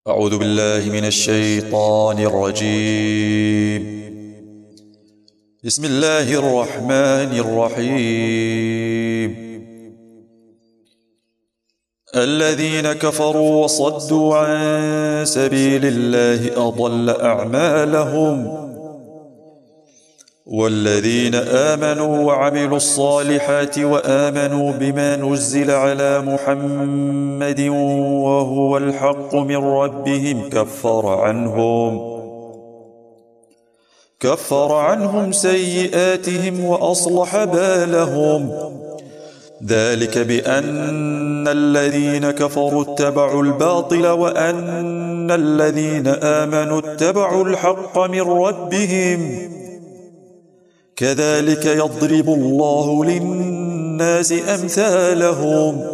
أعوذ بالله من الشيطان الرجيم. بسم الله الرحمن الرحيم. الذين كفروا وصدوا عن سبيل الله أضل أعمالهم، والذين آمنوا وعملوا الصالحات وآمنوا بما نزل على محمد وهو الحق من ربهم كفر عنهم سيئاتهم وأصلح بالهم. ذلك بأن الذين كفروا اتبعوا الباطل وأن الذين آمنوا اتبعوا الحق من ربهم. كذلك يضرب الله للناس أمثالهم.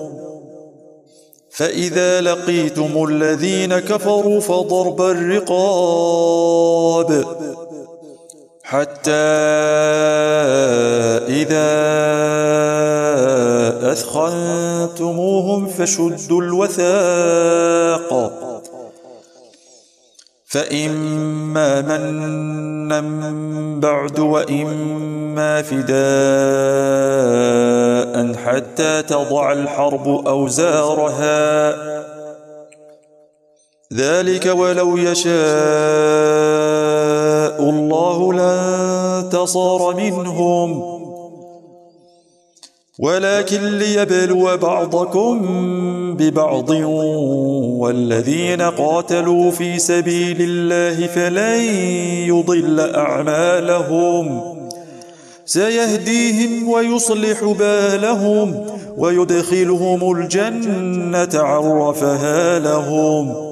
فإذا لقيتم الذين كفروا فضرب الرقاب حتى إذا أثخنتموهم فشدوا الوثاق، فإما منا بعد وإما فداء حتى تضع الحرب أوزارها. ذلك ولو يشاء الله لانتصر منهم، ولكن ليبلو بعضكم ببعض، والذين قاتلوا في سبيل الله فلن يضل أعمالهم، سيهديهم ويصلح بالهم ويدخلهم الجنة عرفها لهم.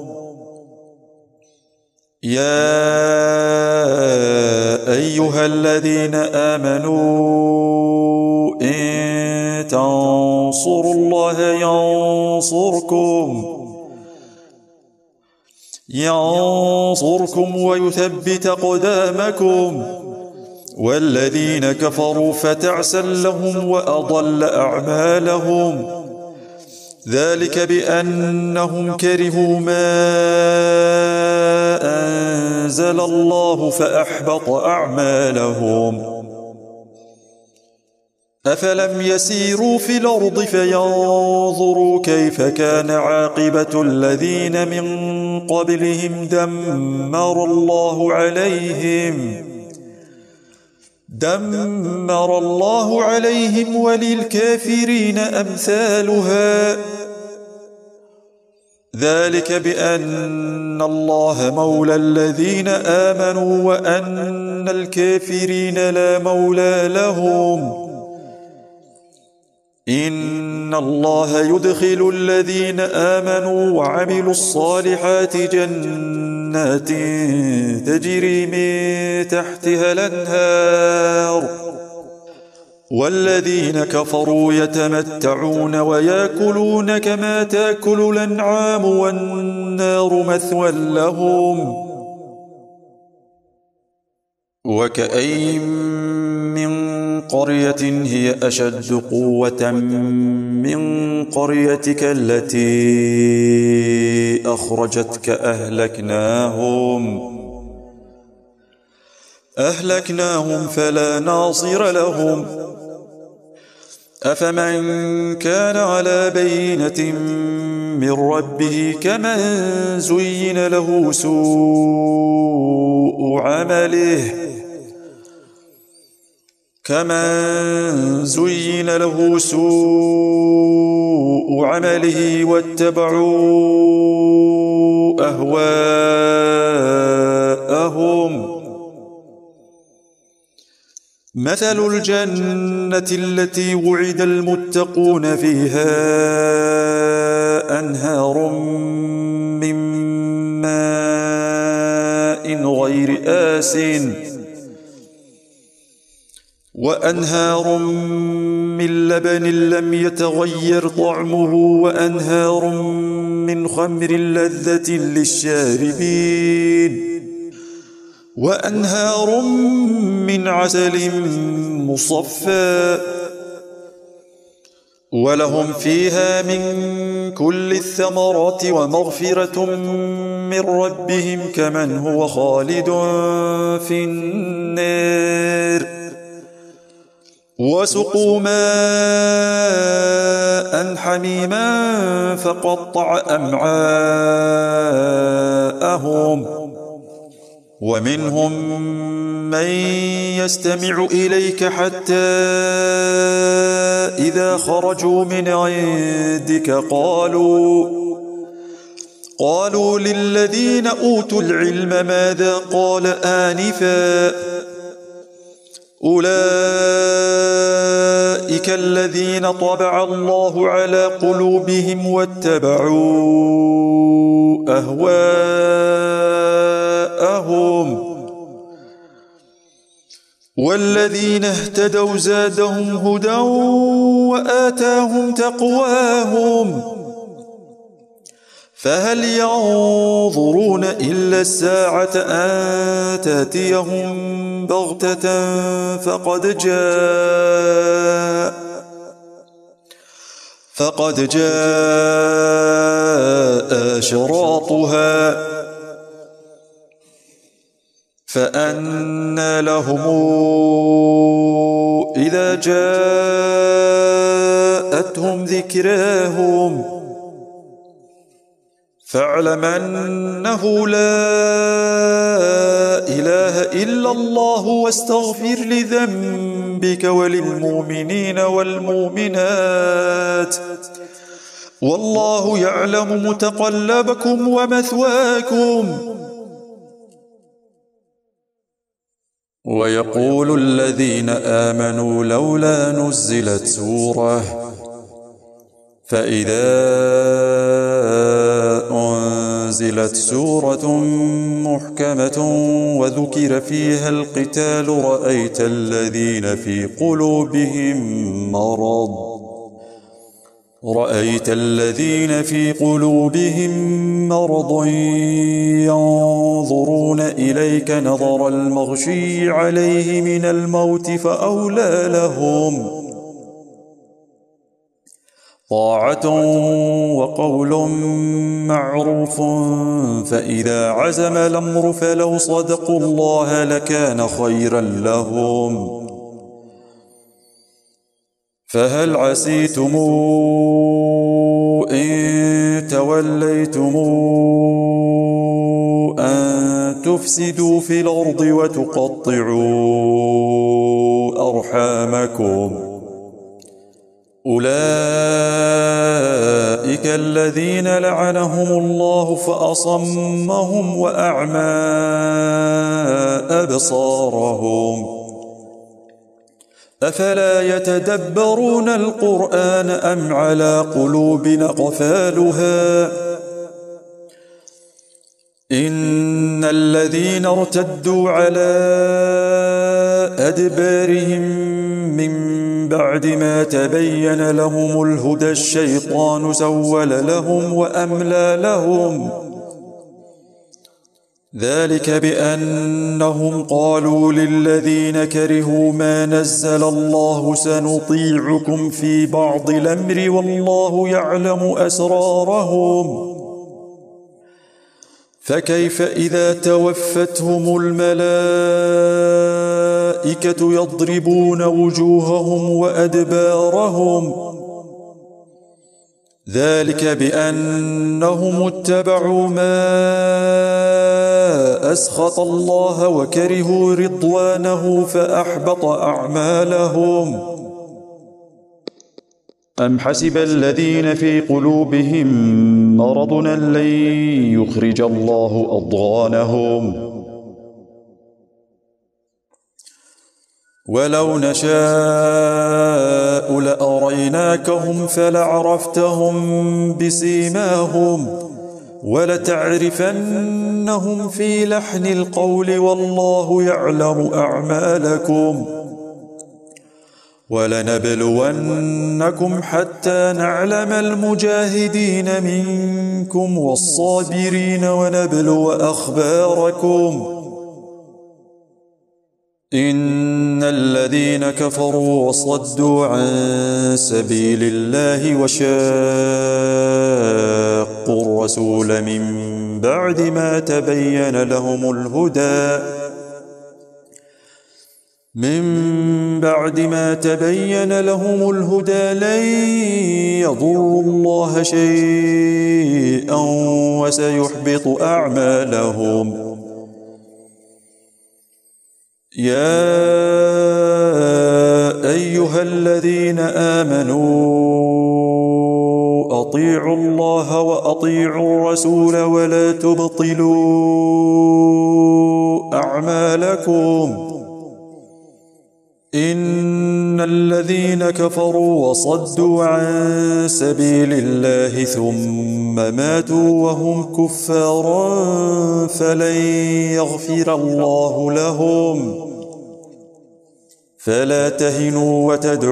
يا أيها الذين آمنوا إن تنصروا الله ينصركم ويثبت أقدامكم. والذين كفروا فتعسا لهم وأضل أعمالهم. ذلك بأنهم كرهوا ما أنزل الله فأحبط أعمالهم. أفلم يسيروا في الأرض فينظروا كيف كان عاقبة الذين من قبلهم دمر الله عليهم وللكافرين أمثالها. ذلك بأن الله مولى الذين آمنوا وأن الكافرين لا مولى لهم. إن الله يدخل الذين آمنوا وعملوا الصالحات جنات تجري من تحتها الأنهار، والذين كفروا يتمتعون ويأكلون كما تأكل الأنعام والنار مثوى لهم. وكأين من قرية هي أشد قوة من قريتك التي أخرجتك أهلكناهم فلا ناصر لهم. أفمن كان على بينة من ربه كمن زين له سوء عمله واتبعوا أهواءهم. مثل الجنة التي وعد المتقون فيها أنهار من ماء غير آسن وأنهار من لبن لم يتغير طعمه وأنهار من خمر لذة للشاربين وأنهار من عسل مصفى ولهم فيها من كل الثمرات ومغفرة من ربهم كمن هو خالد في النار وسقوا ماء حميما فقطع أمعاءهم ومنهم من يستمع إليك حتى إذا خرجوا من عندك قالوا للذين أوتوا العلم ماذا قال آنفا أولئك الذين طبع الله على قلوبهم واتبعوا أهواءهم والذين اهتدوا زادهم هدى وآتاهم تقواهم فهل ينظرون إلا الساعة أن تأتيهم بغتة فقد جاء أشراطها فأنى لهم إذا جاءتهم ذكراهم فاعلم أنه لا إله إلا الله واستغفر لذنبك وللمؤمنين والمؤمنات والله يعلم متقلبكم ومثواكم. ويقول الذين آمنوا لولا نزلت سورة فإذا أنزلت سورة محكمة وذكر فيها القتال رأيت الذين في قلوبهم مرض ينظرون إليك نظر المغشي عليه من الموت فأولى لهم طاعة وقول معروف فإذا عزم الأمر فلو صدقوا الله لكان خيرا لهم فهل عسيتم إن توليتم أن تفسدوا في الأرض وتقطعوا أرحامكم أولئك الذين لعنهم الله فأصمهم وأعمى أبصارهم أفلا يتدبرون القرآن أم على قلوب أقفالها إن الذين ارتدوا على أدبارهم من بعد ما تبين لهم الهدى الشيطان سول لهم وأملى لهم ذلك بأنهم قالوا للذين كرهوا ما نزل الله سنطيعكم في بعض الأمر والله يعلم أسرارهم فكيف إذا توفتهم الملائكة يضربون وجوههم وأدبارهم ذلك بأنهم اتبعوا ما أسخط الله وكرهوا رضوانه فأحبط أعمالهم أم حسب الذين في قلوبهم مرض أن لن يخرج الله أضغانهم ولو نشاء لأريناكهم فلعرفتهم بسيماهم ولتعرفنهم في لحن القول والله يعلم أعمالكم ولنبلونكم حتى نعلم المجاهدين منكم والصابرين ونبلو أخباركم إن الذين كفروا وصدوا عن سبيل الله وشاقوا الرسول من بعد ما تبين لهم الهدى لن يضروا الله شيئا وسيحبط أعمالهم. يا أيها الذين آمنوا أطيعوا الله وأطيعوا الرسول ولا تبطلوا أعمالكم. إن الذين كفروا وصدوا عن سبيل الله ثم ماتوا وهم كفار فلن يغفر الله لهم. فلا تهنوا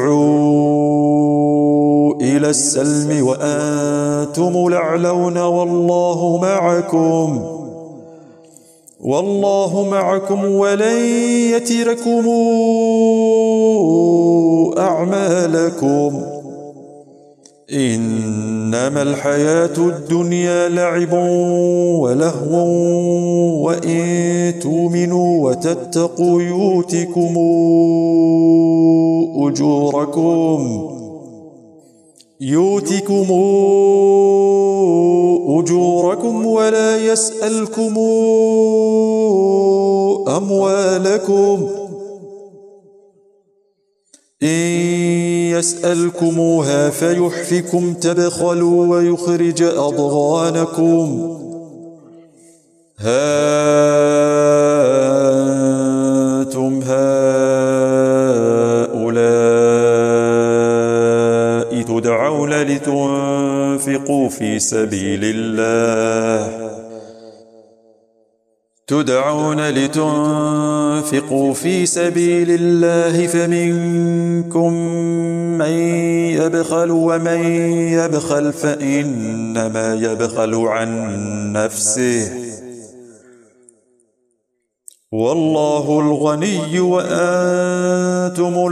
وتدعوا إلى السلم وأنتم الأعلون والله معكم ولن يتركم أعمالكم. إنما الحياة الدنيا لعب ولهو وإن تؤمنوا وتتقوا يؤتكم أجوركم ولا يسألكم أموالكم. إن يسألكموها فيحفكم تبخلوا ويخرج أضغانكم. ها أنتم هؤلاء تدعون لتنفقوا في سبيل الله فمنكم من يبخل ومن يبخل فإنما يبخل عن نفسه والله الغني وأنتم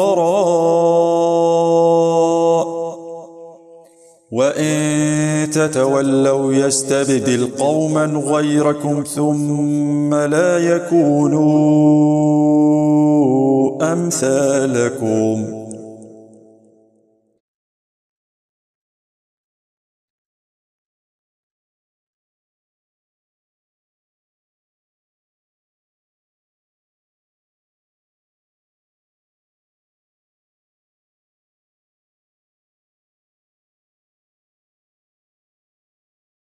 الفقراء. وإن تتولوا يستبدل قوما غيركم ثم لا يكونوا أمثالكم.